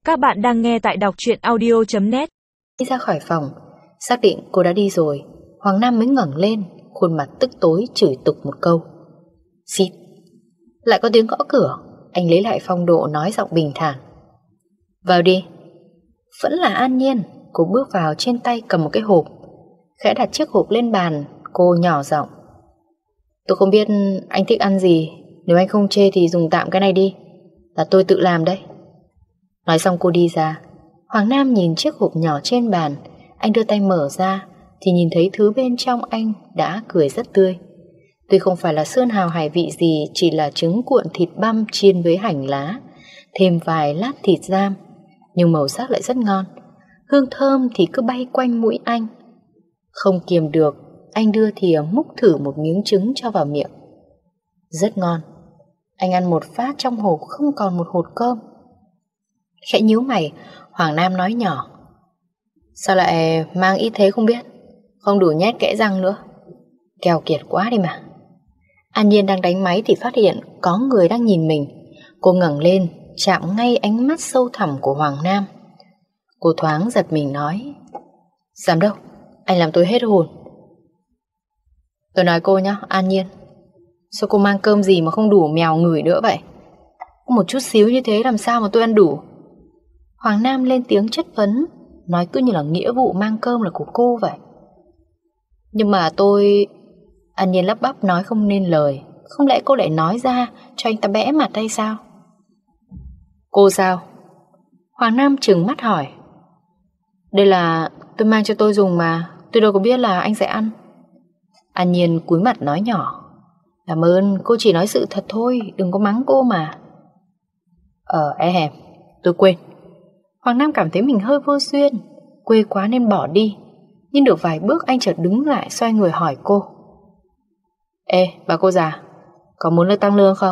Các bạn đang nghe tại đọc truyện audio.net. Đi ra khỏi phòng, xác định cô đã đi rồi, Hoàng Nam mới ngẩng lên, khuôn mặt tức tối chửi tục một câu. Xít. Lại có tiếng gõ cửa. Anh lấy lại phong độ nói giọng bình thản. Vào đi. Vẫn là An Nhiên. Cô bước vào, trên tay cầm một cái hộp, khẽ đặt chiếc hộp lên bàn. Cô nhỏ giọng. Tôi không biết anh thích ăn gì, nếu anh không chê thì dùng tạm cái này đi, là tôi tự làm đấy. Nói xong cô đi ra. Hoàng Nam nhìn chiếc hộp nhỏ trên bàn. Anh đưa tay mở ra thì nhìn thấy thứ bên trong anh đã cười rất tươi. Tuy không phải là sơn hào hải vị gì, chỉ là trứng cuộn thịt băm chiên với hành lá, thêm vài lát thịt ram, nhưng màu sắc lại rất ngon. Hương thơm thì cứ bay quanh mũi anh. Không kiềm được, anh đưa thìa múc thử một miếng trứng cho vào miệng. Rất ngon. Anh ăn một phát trong hộp không còn một hột cơm. Khẽ nhíu mày, Hoàng Nam nói nhỏ. Sao lại mang ít thế không biết? Không đủ nhét kẽ răng nữa. Keo kiệt quá đi mà. An Nhiên đang đánh máy thì phát hiện có người đang nhìn mình. Cô ngẩng lên, chạm ngay ánh mắt sâu thẳm của Hoàng Nam. Cô thoáng giật mình nói. Giám đốc, anh làm tôi hết hồn. Tôi nói cô nhá, An Nhiên, sao cô mang cơm gì mà không đủ mèo ngửi nữa vậy? Một chút xíu như thế làm sao mà tôi ăn đủ? Hoàng Nam lên tiếng chất vấn, nói cứ như là nghĩa vụ mang cơm là của cô vậy. Nhưng mà tôi... An Nhiên lắp bắp nói không nên lời. Không lẽ cô lại nói ra cho anh ta bẽ mặt hay sao? Cô sao? Hoàng Nam trừng mắt hỏi. Đây là tôi mang cho tôi dùng mà, tôi đâu có biết là anh sẽ ăn. An Nhiên cúi mặt nói nhỏ. Cảm ơn, cô chỉ nói sự thật thôi, đừng có mắng cô mà. Hèm, tôi quên. Hoàng Nam cảm thấy mình hơi vô duyên, quê quá nên bỏ đi. Nhưng được vài bước anh chợt đứng lại, xoay người hỏi cô. Ê, bà cô già, có muốn được tăng lương không?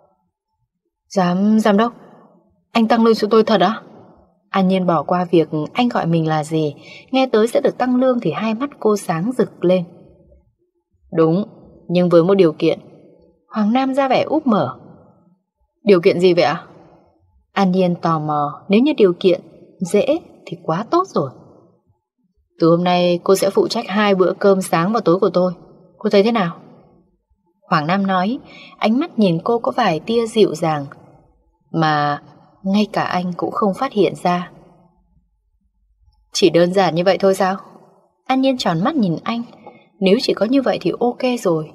Giám đốc, anh tăng lương cho tôi thật á? An Nhiên bỏ qua việc anh gọi mình là gì, nghe tới sẽ được tăng lương thì hai mắt cô sáng rực lên. Đúng, nhưng với một điều kiện. Hoàng Nam ra vẻ úp mở. Điều kiện gì vậy ạ? An Nhiên tò mò, nếu như điều kiện dễ thì quá tốt rồi. Từ hôm nay cô sẽ phụ trách 2 bữa cơm sáng và tối của tôi. Cô thấy thế nào? Hoàng Nam nói, ánh mắt nhìn cô có vài tia dịu dàng mà ngay cả anh cũng không phát hiện ra. Chỉ đơn giản như vậy thôi sao? An Nhiên tròn mắt nhìn anh. Nếu chỉ có như vậy thì ok rồi.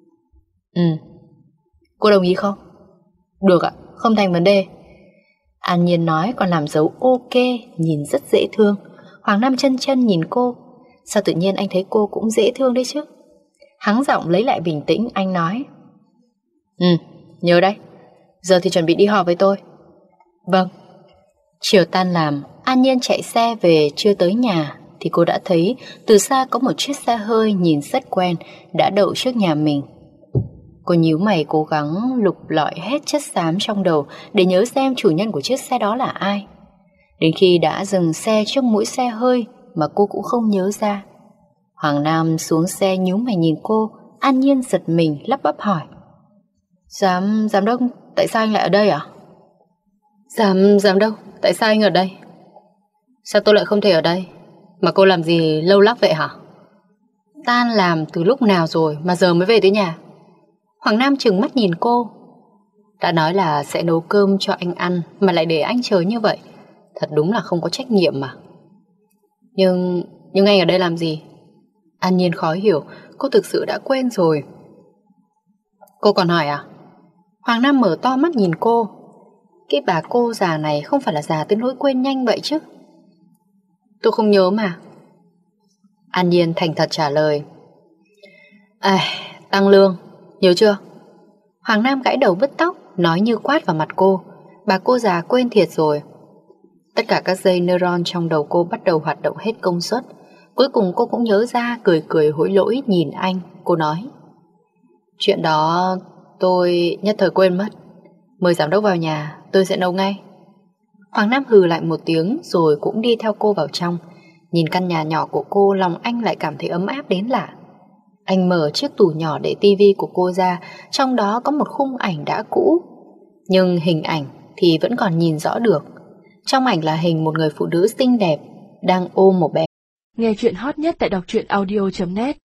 Cô đồng ý không? Được ạ, không thành vấn đề. An Nhiên nói còn làm dấu ok, nhìn rất dễ thương. Hoàng Nam chân nhìn cô. Sao tự nhiên anh thấy cô cũng dễ thương đấy chứ? Hắng giọng lấy lại bình tĩnh, anh nói. Nhớ đấy, giờ thì chuẩn bị đi họp với tôi. Vâng. Chiều tan làm, An Nhiên chạy xe về, chưa tới nhà thì cô đã thấy từ xa có một chiếc xe hơi nhìn rất quen đã đậu trước nhà mình. Cô nhíu mày cố gắng lục lọi hết chất xám trong đầu để nhớ xem chủ nhân của chiếc xe đó là ai. Đến khi đã dừng xe trước mũi xe hơi mà cô cũng không nhớ ra. Hoàng Nam xuống xe nhíu mày nhìn cô. An Nhiên giật mình lắp bắp hỏi. Giám đốc, tại sao anh lại ở đây à? Giám đốc, tại sao anh ở đây? Sao tôi lại không thể ở đây? Mà cô làm gì lâu lắc vậy hả? Tan làm từ lúc nào rồi mà giờ mới về tới nhà? Hoàng Nam trừng mắt nhìn cô. Đã nói là sẽ nấu cơm cho anh ăn mà lại để anh chờ như vậy, thật đúng là không có trách nhiệm mà. Nhưng anh ở đây làm gì? An Nhiên khó hiểu, cô thực sự đã quên rồi. Cô còn hỏi à? Hoàng Nam mở to mắt nhìn cô. Cái bà cô già này không phải là già tới nỗi quên nhanh vậy chứ? Tôi không nhớ mà. An Nhiên thành thật trả lời. Tăng lương, nhớ chưa? Hoàng Nam gãi đầu bứt tóc, nói như quát vào mặt cô. Bà cô già quên thiệt rồi. Tất cả các dây neuron trong đầu cô bắt đầu hoạt động hết công suất. Cuối cùng cô cũng nhớ ra, cười hối lỗi nhìn anh. Cô nói. Chuyện đó tôi nhất thời quên mất. Mời giám đốc vào nhà, tôi sẽ nấu ngay. Hoàng Nam hừ lại một tiếng rồi cũng đi theo cô vào trong. Nhìn căn nhà nhỏ của cô, lòng anh lại cảm thấy ấm áp đến lạ. Anh mở chiếc tủ nhỏ để tivi của cô ra. Trong đó có một khung ảnh đã cũ, nhưng hình ảnh thì vẫn còn nhìn rõ được. Trong ảnh là hình một người phụ nữ xinh đẹp đang ôm một bé. Nghe chuyện hot nhất tại đọc truyện audio.net